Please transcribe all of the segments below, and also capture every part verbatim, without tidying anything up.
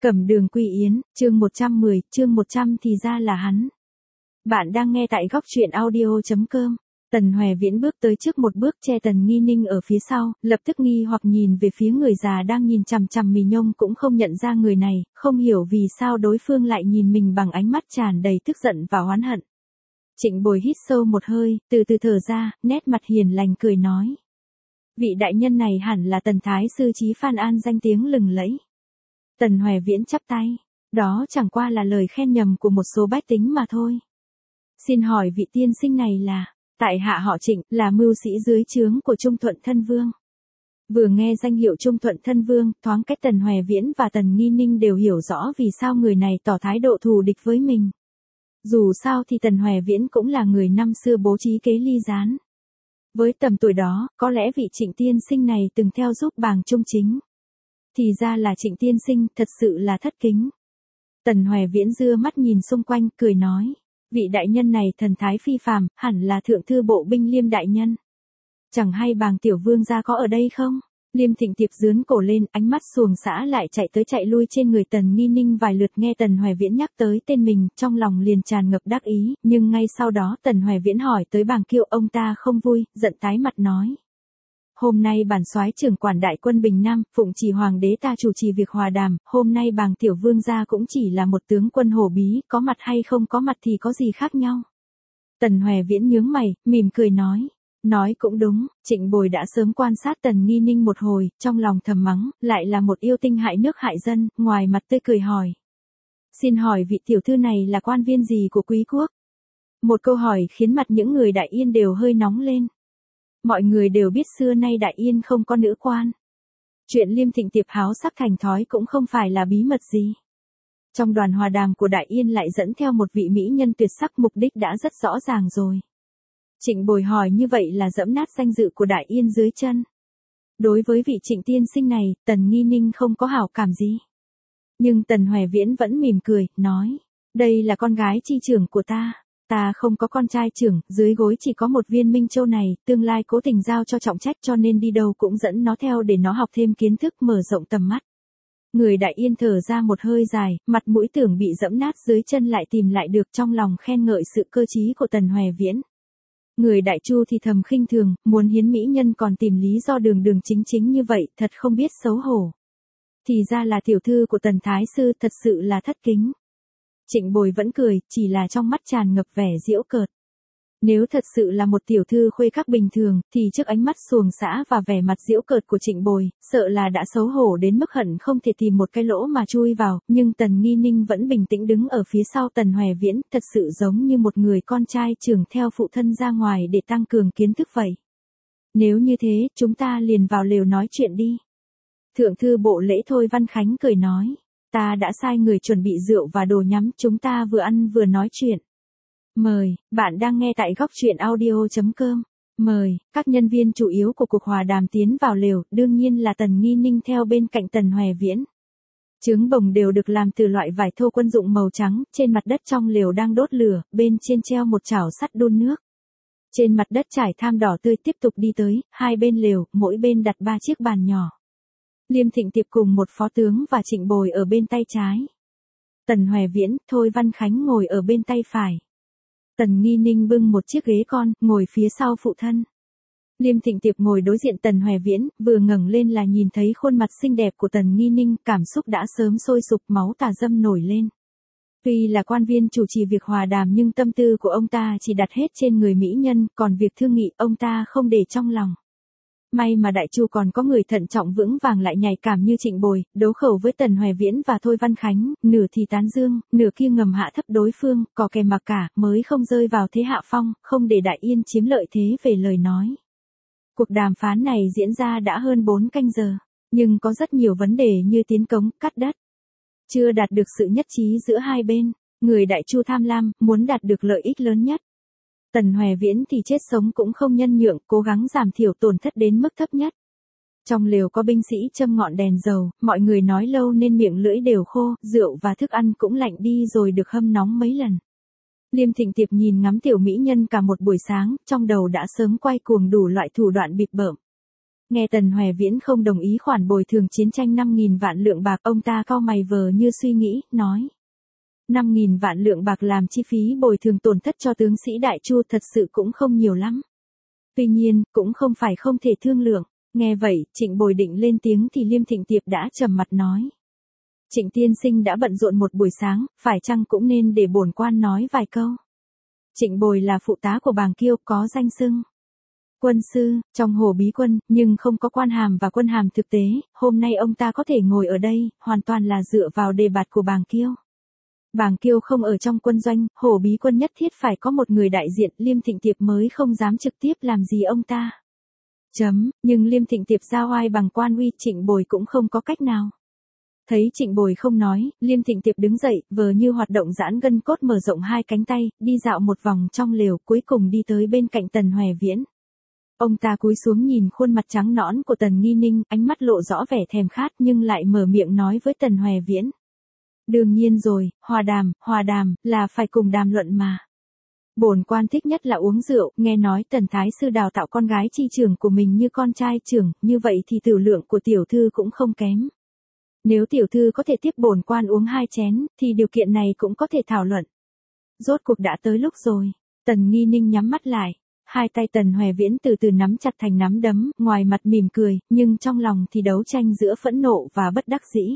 Cẩm Đường Quy Yến, chương một trăm mười, chương một trăm thì ra là hắn. Bạn đang nghe tại góc truyện audio chấm com. Tần Hoè Viễn bước tới trước một bước, che Tần Nghi Ninh ở phía sau, lập tức nghi hoặc nhìn về phía người già đang nhìn chằm chằm Mì Nhông, cũng không nhận ra người này, không hiểu vì sao đối phương lại nhìn mình bằng ánh mắt tràn đầy tức giận và oán hận. Trịnh Bồi hít sâu một hơi, từ từ thở ra, nét mặt hiền lành cười nói. Vị đại nhân này hẳn là Tần Thái sư Chí Phan An danh tiếng lừng lẫy. Tần Hoè Viễn chắp tay, đó chẳng qua là lời khen nhầm của một số bách tính mà thôi. Xin hỏi vị tiên sinh này là, tại hạ họ Trịnh, là mưu sĩ dưới trướng của Trung Thuận Thân Vương. Vừa nghe danh hiệu Trung Thuận Thân Vương, thoáng cách Tần Hoè Viễn và Tần Nghi Ninh đều hiểu rõ vì sao người này tỏ thái độ thù địch với mình. Dù sao thì Tần Hoè Viễn cũng là người năm xưa bố trí kế ly gián. Với tầm tuổi đó, có lẽ vị Trịnh tiên sinh này từng theo giúp Bàng Trung Chính. Thì ra là Trịnh tiên sinh, thật sự là thất kính. Tần Hoè Viễn dưa mắt nhìn xung quanh, cười nói, vị đại nhân này thần thái phi phàm, hẳn là thượng thư bộ binh Liêm đại nhân. Chẳng hay Bàng tiểu vương gia có ở đây không? Liêm Thịnh Tiệp dướn cổ lên, ánh mắt xuồng xã lại chạy tới chạy lui trên người Tần Nghi Ninh vài lượt, nghe Tần Hoè Viễn nhắc tới tên mình, trong lòng liền tràn ngập đắc ý, nhưng ngay sau đó Tần Hoè Viễn hỏi tới Bàng Kiệu, ông ta không vui, giận tái mặt nói. Hôm nay bản soái trưởng quản đại quân Bình Nam, phụng chỉ hoàng đế ta chủ trì việc hòa đàm, hôm nay Bàng tiểu vương gia cũng chỉ là một tướng quân hổ bí, có mặt hay không có mặt thì có gì khác nhau. Tần Hoè Viễn nhướng mày, mỉm cười nói. Nói cũng đúng, Trịnh Bồi đã sớm quan sát Tần Nghi Ninh một hồi, trong lòng thầm mắng, lại là một yêu tinh hại nước hại dân, ngoài mặt tươi cười hỏi. Xin hỏi vị tiểu thư này là quan viên gì của quý quốc? Một câu hỏi khiến mặt những người Đại Yên đều hơi nóng lên. Mọi người đều biết xưa nay Đại Yên không có nữ quan. Chuyện Liêm Thịnh Tiệp háo sắc thành thói cũng không phải là bí mật gì. Trong đoàn hòa đàm của Đại Yên lại dẫn theo một vị mỹ nhân tuyệt sắc, mục đích đã rất rõ ràng rồi. Trịnh Bồi hỏi như vậy là dẫm nát danh dự của Đại Yên dưới chân. Đối với vị Trịnh tiên sinh này, Tần Nghi Ninh không có hảo cảm gì. Nhưng Tần Hoè Viễn vẫn mỉm cười, nói, đây là con gái chi trưởng của ta. Ta không có con trai trưởng, dưới gối chỉ có một viên minh châu này, tương lai cố tình giao cho trọng trách, cho nên đi đâu cũng dẫn nó theo để nó học thêm kiến thức, mở rộng tầm mắt. Người Đại Yên thở ra một hơi dài, mặt mũi tưởng bị dẫm nát dưới chân lại tìm lại được, trong lòng khen ngợi sự cơ trí của Tần Hoè Viễn. Người Đại Chu thì thầm khinh thường, muốn hiến mỹ nhân còn tìm lý do đường đường chính chính như vậy, thật không biết xấu hổ. Thì ra là tiểu thư của Tần Thái sư, thật sự là thất kính. Trịnh Bồi vẫn cười, chỉ là trong mắt tràn ngập vẻ giễu cợt. Nếu thật sự là một tiểu thư khuê các bình thường, thì trước ánh mắt xuồng xã và vẻ mặt giễu cợt của Trịnh Bồi, sợ là đã xấu hổ đến mức hận không thể tìm một cái lỗ mà chui vào, nhưng Tần Nghi Ninh vẫn bình tĩnh đứng ở phía sau Tần Hoè Viễn, thật sự giống như một người con trai trưởng theo phụ thân ra ngoài để tăng cường kiến thức vậy. Nếu như thế, chúng ta liền vào lều nói chuyện đi. Thượng thư bộ lễ Thôi Văn Khánh cười nói. Ta đã sai người chuẩn bị rượu và đồ nhắm, chúng ta vừa ăn vừa nói chuyện. Mời, bạn đang nghe tại góc truyện audio chấm com. Mời, các nhân viên chủ yếu của cuộc hòa đàm tiến vào lều, đương nhiên là Tần Nghi Ninh theo bên cạnh Tần Hoè Viễn. Trứng bồng đều được làm từ loại vải thô quân dụng màu trắng, trên mặt đất trong lều đang đốt lửa, bên trên treo một chảo sắt đun nước. Trên mặt đất trải tham đỏ tươi, tiếp tục đi tới, hai bên lều, mỗi bên đặt ba chiếc bàn nhỏ. Liêm Thịnh Tiệp cùng một phó tướng và Trịnh Bồi ở bên tay trái. Tần Hoè Viễn, Thôi Văn Khánh ngồi ở bên tay phải. Tần Nghi Ninh bưng một chiếc ghế con, ngồi phía sau phụ thân. Liêm Thịnh Tiệp ngồi đối diện Tần Hoè Viễn, vừa ngẩng lên là nhìn thấy khuôn mặt xinh đẹp của Tần Nghi Ninh, cảm xúc đã sớm sôi sục, máu tà dâm nổi lên. Tuy là quan viên chủ trì việc hòa đàm nhưng tâm tư của ông ta chỉ đặt hết trên người mỹ nhân, còn việc thương nghị ông ta không để trong lòng. May mà Đại Chu còn có người thận trọng vững vàng lại nhạy cảm như Trịnh Bồi, đấu khẩu với Tần Hoè Viễn và Thôi Văn Khánh, nửa thì tán dương, nửa kia ngầm hạ thấp đối phương, có kèm mặc cả, mới không rơi vào thế hạ phong, không để Đại Yên chiếm lợi thế về lời nói. Cuộc đàm phán này diễn ra đã hơn bốn canh giờ, nhưng có rất nhiều vấn đề như tiến cống, cắt đất. Chưa đạt được sự nhất trí giữa hai bên, người Đại Chu tham lam, muốn đạt được lợi ích lớn nhất. Tần Hoè Viễn thì chết sống cũng không nhân nhượng, cố gắng giảm thiểu tổn thất đến mức thấp nhất. Trong lều có binh sĩ châm ngọn đèn dầu, mọi người nói lâu nên miệng lưỡi đều khô, rượu và thức ăn cũng lạnh đi rồi được hâm nóng mấy lần. Liêm Thịnh Tiệp nhìn ngắm tiểu mỹ nhân cả một buổi sáng, trong đầu đã sớm quay cuồng đủ loại thủ đoạn bịp bợm. Nghe Tần Hoè Viễn không đồng ý khoản bồi thường chiến tranh năm nghìn vạn lượng bạc, ông ta cau mày vờ như suy nghĩ, nói. năm nghìn vạn lượng bạc làm chi phí bồi thường tổn thất cho tướng sĩ Đại Chu thật sự cũng không nhiều lắm. Tuy nhiên, cũng không phải không thể thương lượng. Nghe vậy, Trịnh Bồi định lên tiếng thì Liêm Thịnh Tiệp đã trầm mặt nói. Trịnh tiên sinh đã bận rộn một buổi sáng, phải chăng cũng nên để bổn quan nói vài câu. Trịnh Bồi là phụ tá của Bàng Kiêu, có danh xưng quân sư, trong Hồ Bí Quân, nhưng không có quan hàm và quân hàm thực tế, hôm nay ông ta có thể ngồi ở đây, hoàn toàn là dựa vào đề bạt của Bàng Kiêu. Bàng Kiêu không ở trong quân doanh, Hồ Bí Quân nhất thiết phải có một người đại diện, Liêm Thịnh Tiệp mới không dám trực tiếp làm gì ông ta. Chấm, nhưng Liêm Thịnh Tiệp giao oai bằng quan uy, Trịnh Bồi cũng không có cách nào. Thấy Trịnh Bồi không nói, Liêm Thịnh Tiệp đứng dậy, vờ như hoạt động giãn gân cốt, mở rộng hai cánh tay, đi dạo một vòng trong lều, cuối cùng đi tới bên cạnh Tần Hoè Viễn. Ông ta cúi xuống nhìn khuôn mặt trắng nõn của Tần Nghi Ninh, ánh mắt lộ rõ vẻ thèm khát nhưng lại mở miệng nói với Tần Hoè Viễn. Đương nhiên rồi, hòa đàm, hòa đàm, là phải cùng đàm luận mà. Bổn quan thích nhất là uống rượu, nghe nói Tần Thái Sư đào tạo con gái chi trưởng của mình như con trai trưởng, như vậy thì tử lượng của tiểu thư cũng không kém. Nếu tiểu thư có thể tiếp bổn quan uống hai chén, thì điều kiện này cũng có thể thảo luận. Rốt cuộc đã tới lúc rồi. Tần Nghi Ninh nhắm mắt lại. Hai tay Tần Hoè Viễn từ từ nắm chặt thành nắm đấm, ngoài mặt mỉm cười, nhưng trong lòng thì đấu tranh giữa phẫn nộ và bất đắc dĩ.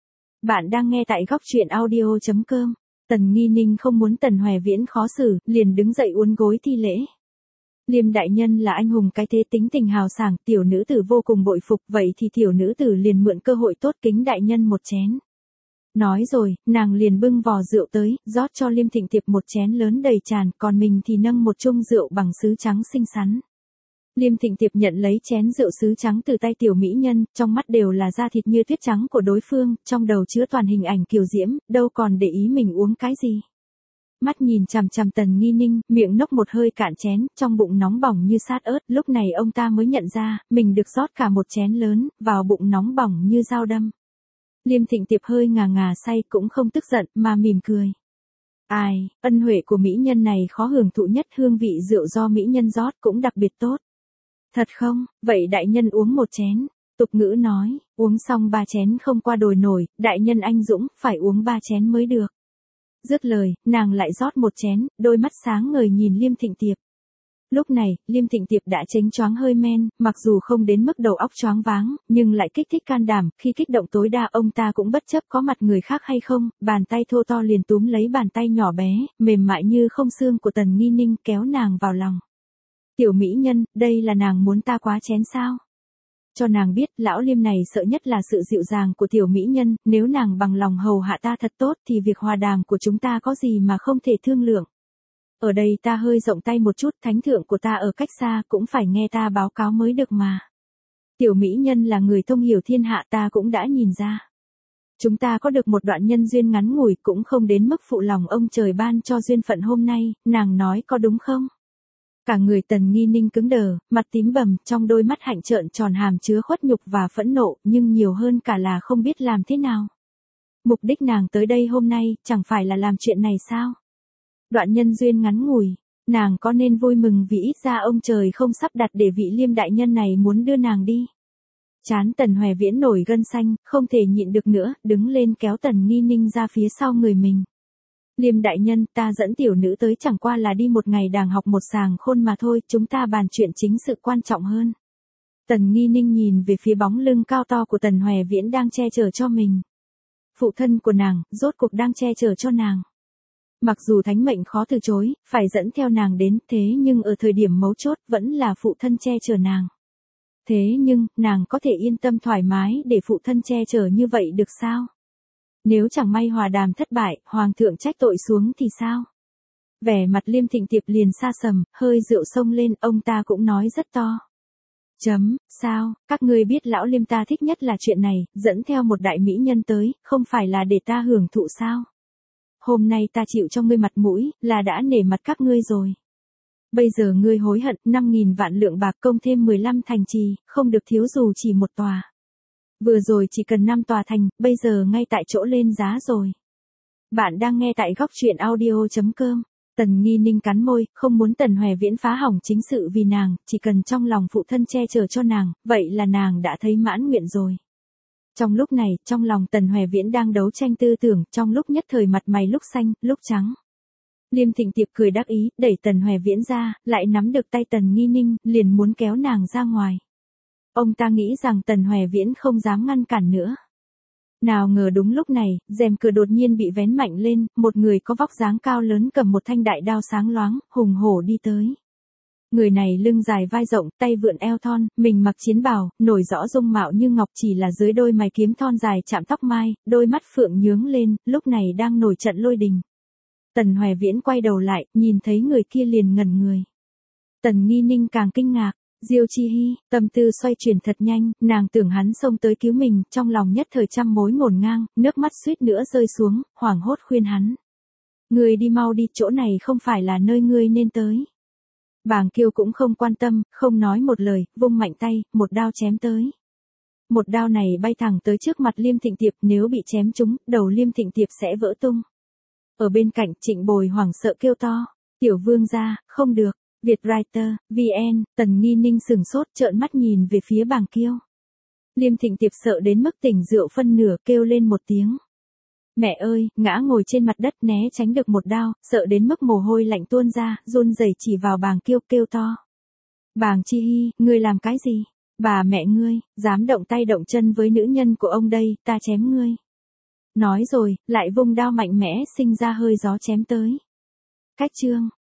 Bạn đang nghe tại góc truyện audio chấm com. Tần Nghi Ninh không muốn Tần Hoè Viễn khó xử, liền đứng dậy uốn gối thi lễ. Liêm đại nhân là anh hùng cái thế, tính tình hào sảng, tiểu nữ tử vô cùng bội phục, vậy thì tiểu nữ tử liền mượn cơ hội tốt kính đại nhân một chén. Nói rồi, nàng liền bưng vò rượu tới, rót cho Liêm Thịnh Tiệp một chén lớn đầy tràn, còn mình thì nâng một chung rượu bằng sứ trắng xinh xắn. Liêm Thịnh Tiệp nhận lấy chén rượu sứ trắng từ tay tiểu mỹ nhân, trong mắt đều là da thịt như tuyết trắng của đối phương, trong đầu chứa toàn hình ảnh kiều diễm, đâu còn để ý mình uống cái gì. Mắt nhìn chằm chằm Tần Nghi Ninh, miệng nốc một hơi cạn chén, trong bụng nóng bỏng như sát ớt, lúc này ông ta mới nhận ra, mình được rót cả một chén lớn, vào bụng nóng bỏng như dao đâm. Liêm Thịnh Tiệp hơi ngà ngà say, cũng không tức giận, mà mỉm cười. Ai, ân huệ của mỹ nhân này khó hưởng thụ nhất, hương vị rượu do mỹ nhân rót cũng đặc biệt tốt. Thật không, vậy đại nhân uống một chén. Tục ngữ nói, uống xong ba chén không qua đồi nổi, đại nhân anh dũng, phải uống ba chén mới được. Dứt lời, nàng lại rót một chén, đôi mắt sáng ngời nhìn Liêm Thịnh Tiệp. Lúc này, Liêm Thịnh Tiệp đã chánh choáng hơi men, mặc dù không đến mức đầu óc choáng váng, nhưng lại kích thích can đảm, khi kích động tối đa ông ta cũng bất chấp có mặt người khác hay không, bàn tay thô to liền túm lấy bàn tay nhỏ bé, mềm mại như không xương của Tần Nghi Ninh, kéo nàng vào lòng. Tiểu mỹ nhân, đây là nàng muốn ta quá chén sao? Cho nàng biết, lão Liêm này sợ nhất là sự dịu dàng của tiểu mỹ nhân, nếu nàng bằng lòng hầu hạ ta thật tốt thì việc hòa đàm của chúng ta có gì mà không thể thương lượng. Ở đây ta hơi rộng tay một chút, thánh thượng của ta ở cách xa cũng phải nghe ta báo cáo mới được mà. Tiểu mỹ nhân là người thông hiểu thiên hạ, ta cũng đã nhìn ra. Chúng ta có được một đoạn nhân duyên ngắn ngủi, cũng không đến mức phụ lòng ông trời ban cho duyên phận hôm nay, nàng nói có đúng không? Cả người Tần Nghi Ninh cứng đờ, mặt tím bầm, trong đôi mắt hạnh trợn tròn hàm chứa khuất nhục và phẫn nộ, nhưng nhiều hơn cả là không biết làm thế nào. Mục đích nàng tới đây hôm nay, chẳng phải là làm chuyện này sao? Đoạn nhân duyên ngắn ngủi, nàng có nên vui mừng vì ít ra ông trời không sắp đặt để vị Liêm đại nhân này muốn đưa nàng đi. Chán Tần Hoè Viễn nổi gân xanh, không thể nhịn được nữa, đứng lên kéo Tần Nghi Ninh ra phía sau người mình. Liêm đại nhân, ta dẫn tiểu nữ tới chẳng qua là đi một ngày đàng học một sàng khôn mà thôi, chúng ta bàn chuyện chính sự quan trọng hơn. Tần Nghi Ninh nhìn về phía bóng lưng cao to của Tần Hoè Viễn đang che chở cho mình. Phụ thân của nàng, rốt cuộc đang che chở cho nàng. Mặc dù thánh mệnh khó từ chối, phải dẫn theo nàng đến, thế nhưng ở thời điểm mấu chốt vẫn là phụ thân che chở nàng. Thế nhưng, nàng có thể yên tâm thoải mái để phụ thân che chở như vậy được sao? Nếu chẳng may hòa đàm thất bại, hoàng thượng trách tội xuống thì sao? Vẻ mặt Liêm Thịnh Tiệp liền sa sầm, hơi rượu sông lên, ông ta cũng nói rất to. Chấm, sao, các ngươi biết lão Liêm ta thích nhất là chuyện này, dẫn theo một đại mỹ nhân tới, không phải là để ta hưởng thụ sao? Hôm nay ta chịu cho ngươi mặt mũi, là đã nể mặt các ngươi rồi. Bây giờ ngươi hối hận, năm nghìn vạn lượng bạc công thêm mười lăm thành trì, không được thiếu dù chỉ một tòa. Vừa rồi chỉ cần năm tòa thành, bây giờ ngay tại chỗ lên giá rồi. Bạn đang nghe tại góc truyện audio chấm com. Tần Nghi Ninh cắn môi, không muốn Tần Hoè Viễn phá hỏng chính sự vì nàng, chỉ cần trong lòng phụ thân che chở cho nàng, vậy là nàng đã thấy mãn nguyện rồi. Trong lúc này, trong lòng Tần Hoè Viễn đang đấu tranh tư tưởng, trong lúc nhất thời mặt mày lúc xanh, lúc trắng. Liêm Thịnh Tiệp cười đắc ý, đẩy Tần Hoè Viễn ra, lại nắm được tay Tần Nghi Ninh, liền muốn kéo nàng ra ngoài. Ông ta nghĩ rằng Tần Hoè Viễn không dám ngăn cản nữa. Nào ngờ đúng lúc này, rèm cửa đột nhiên bị vén mạnh lên, một người có vóc dáng cao lớn cầm một thanh đại đao sáng loáng, hùng hổ đi tới. Người này lưng dài vai rộng, tay vượn eo thon, mình mặc chiến bào, nổi rõ dung mạo như ngọc, chỉ là dưới đôi mày kiếm thon dài chạm tóc mai, đôi mắt phượng nhướng lên, lúc này đang nổi trận lôi đình. Tần Hoè Viễn quay đầu lại, nhìn thấy người kia liền ngẩn người. Tần Nghi Ninh càng kinh ngạc. Diêu Chi Hi, tâm tư xoay chuyển thật nhanh, nàng tưởng hắn xông tới cứu mình, trong lòng nhất thời trăm mối ngổn ngang, nước mắt suýt nữa rơi xuống, hoảng hốt khuyên hắn. Ngươi đi mau đi, chỗ này không phải là nơi ngươi nên tới. Bàng Kiêu cũng không quan tâm, không nói một lời, vung mạnh tay, một đao chém tới. Một đao này bay thẳng tới trước mặt Liêm Thịnh Tiệp, nếu bị chém trúng, đầu Liêm Thịnh Tiệp sẽ vỡ tung. Ở bên cạnh, Trịnh Bồi hoảng sợ kêu to, tiểu vương gia, không được. Vietwriter, vê en, Tần Nghi Ninh sừng sốt trợn mắt nhìn về phía Bàng Kiêu. Liêm Thịnh Tiệp sợ đến mức tỉnh rượu phân nửa kêu lên một tiếng. Mẹ ơi, ngã ngồi trên mặt đất né tránh được một đao, sợ đến mức mồ hôi lạnh tuôn ra, run rẩy chỉ vào Bàng Kiêu kêu to. Bàng Chi Hi, ngươi làm cái gì? Bà mẹ ngươi, dám động tay động chân với nữ nhân của ông đây, ta chém ngươi. Nói rồi, lại vung đao mạnh mẽ sinh ra hơi gió chém tới. Cách chương.